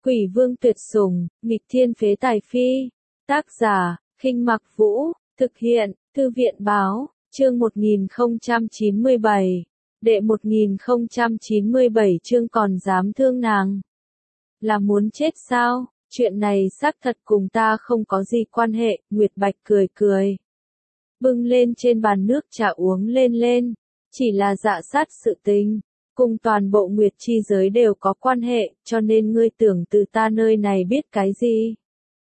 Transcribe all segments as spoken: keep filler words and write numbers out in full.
Quỷ vương tuyệt sủng, nghịch thiên phế tài phi. Tác giả, Khinh Mặc Vũ, thực hiện, Thư viện Báo, chương một nghìn không trăm chín mươi bảy. Đệ một nghìn không trăm chín mươi bảy chương còn dám thương nàng. Là muốn chết sao? Chuyện này xác thật cùng ta không có gì quan hệ, Nguyệt Bạch cười cười. Bưng lên trên bàn nước trà uống lên lên, chỉ là dạ sát sự tình, cùng toàn bộ Nguyệt chi giới đều có quan hệ, cho nên ngươi tưởng từ ta nơi này biết cái gì?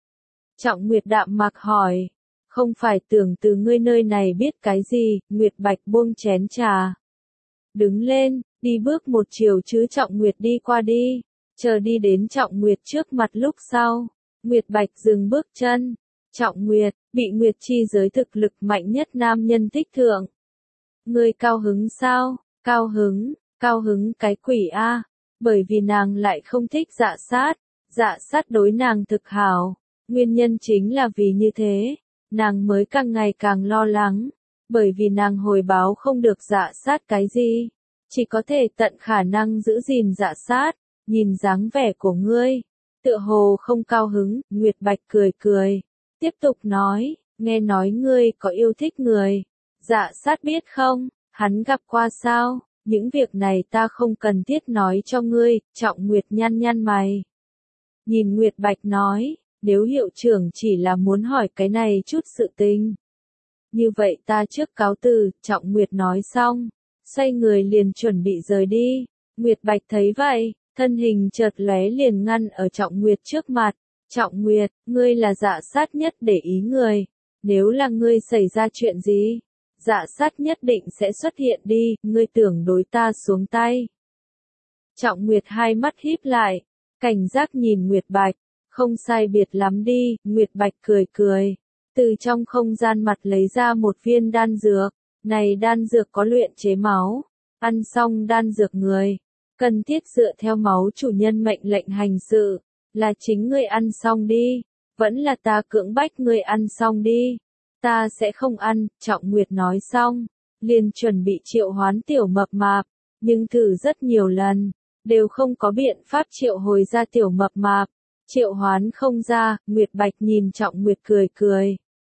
Trọng Nguyệt đạm mạc hỏi, không phải tưởng từ ngươi nơi này biết cái gì, Nguyệt Bạch buông chén trà. Đứng lên, đi bước một chiều chứ Trọng Nguyệt đi qua đi, chờ đi đến Trọng Nguyệt trước mặt lúc sau, Nguyệt Bạch dừng bước chân. Trọng Nguyệt, bị Nguyệt chi giới thực lực mạnh nhất nam nhân thích thượng. Ngươi cao hứng sao? Cao hứng, cao hứng cái quỷ a, bởi vì nàng lại không thích dạ sát, dạ sát đối nàng thực hảo, nguyên nhân chính là vì như thế, nàng mới càng ngày càng lo lắng, bởi vì nàng hồi báo không được dạ sát cái gì, chỉ có thể tận khả năng giữ gìn dạ sát, nhìn dáng vẻ của ngươi, tựa hồ không cao hứng, Nguyệt Bạch cười cười, tiếp tục nói, nghe nói ngươi có yêu thích người, dạ sát biết không, hắn gặp qua sao? Những việc này ta không cần thiết nói cho ngươi, Trọng Nguyệt nhăn nhăn mày. Nhìn Nguyệt Bạch nói, nếu hiệu trưởng chỉ là muốn hỏi cái này chút sự tình. Như vậy ta trước cáo từ, Trọng Nguyệt nói xong, xoay người liền chuẩn bị rời đi. Nguyệt Bạch thấy vậy, thân hình chợt lóe liền ngăn ở Trọng Nguyệt trước mặt. Trọng Nguyệt, ngươi là dạ sát nhất để ý người, nếu là ngươi xảy ra chuyện gì? Dạ sát nhất định sẽ xuất hiện đi, ngươi tưởng đối ta xuống tay. Trọng Nguyệt hai mắt híp lại, cảnh giác nhìn Nguyệt Bạch, không sai biệt lắm đi, Nguyệt Bạch cười cười, từ trong không gian mặt lấy ra một viên đan dược, này đan dược có luyện chế máu, ăn xong đan dược người, cần thiết dựa theo máu chủ nhân mệnh lệnh hành sự, là chính ngươi ăn xong đi, vẫn là ta cưỡng bách ngươi ăn xong đi. Ta sẽ không ăn, Trọng Nguyệt nói xong, liền chuẩn bị triệu hoán tiểu mập mạp, nhưng thử rất nhiều lần, đều không có biện pháp triệu hồi ra tiểu mập mạp, triệu hoán không ra, Nguyệt Bạch nhìn Trọng Nguyệt cười cười.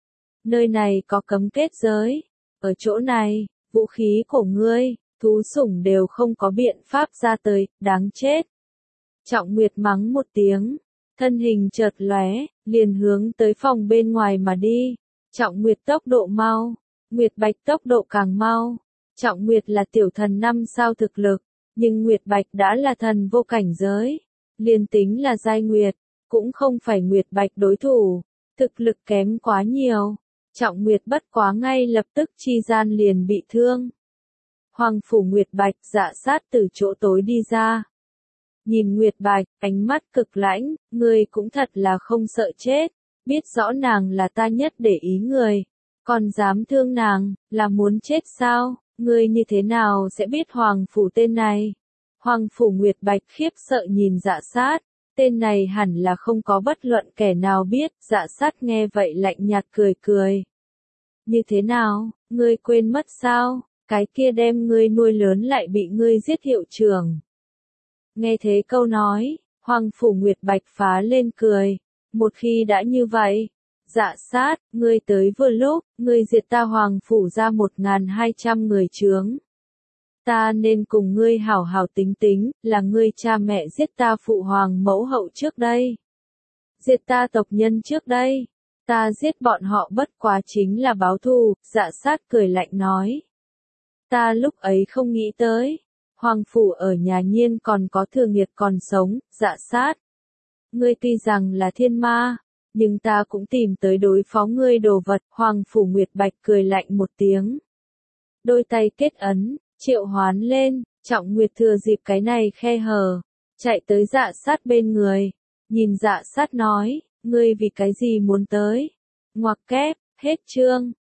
Nơi này có cấm kết giới, ở chỗ này, vũ khí của ngươi, thú sủng đều không có biện pháp ra tới, đáng chết. Trọng Nguyệt mắng một tiếng, thân hình chợt lóe, liền hướng tới phòng bên ngoài mà đi. Trọng Nguyệt tốc độ mau, Nguyệt Bạch tốc độ càng mau. Trọng Nguyệt là tiểu thần năm sao thực lực, nhưng Nguyệt Bạch đã là thần vô cảnh giới. Liên tính là giai Nguyệt, cũng không phải Nguyệt Bạch đối thủ, thực lực kém quá nhiều. Trọng Nguyệt bất quá ngay lập tức chi gian liền bị thương. Hoàng phủ Nguyệt Bạch dạ sát từ chỗ tối đi ra. Nhìn Nguyệt Bạch, ánh mắt cực lãnh, ngươi cũng thật là không sợ chết. Biết rõ nàng là ta nhất để ý người, còn dám thương nàng, là muốn chết sao, ngươi như thế nào sẽ biết Hoàng Phủ tên này? Hoàng Phủ Nguyệt Bạch khiếp sợ nhìn dạ sát, tên này hẳn là không có bất luận kẻ nào biết, dạ sát nghe vậy lạnh nhạt cười cười. Như thế nào, ngươi quên mất sao, cái kia đem ngươi nuôi lớn lại bị ngươi giết hiệu trưởng. Nghe thế câu nói, Hoàng Phủ Nguyệt Bạch phá lên cười. Một khi đã như vậy, dạ sát, ngươi tới vừa lúc, ngươi diệt ta Hoàng phủ ra một nghìn hai trăm người chướng. Ta nên cùng ngươi hảo hảo tính tính, là ngươi cha mẹ giết ta phụ hoàng mẫu hậu trước đây. Diệt ta tộc nhân trước đây. Ta giết bọn họ bất quá chính là báo thù, dạ sát cười lạnh nói. Ta lúc ấy không nghĩ tới, Hoàng phủ ở nhà nhiên còn có thừa nghiệt còn sống, dạ sát. Ngươi tuy rằng là thiên ma, nhưng ta cũng tìm tới đối phó ngươi đồ vật, Hoàng Phủ Nguyệt Bạch cười lạnh một tiếng. Đôi tay kết ấn, triệu hoán lên, Trọng Nguyệt thừa dịp cái này khe hở, chạy tới dạ sát bên người, nhìn dạ sát nói, ngươi vì cái gì muốn tới? Ngoặc kép, hết chương.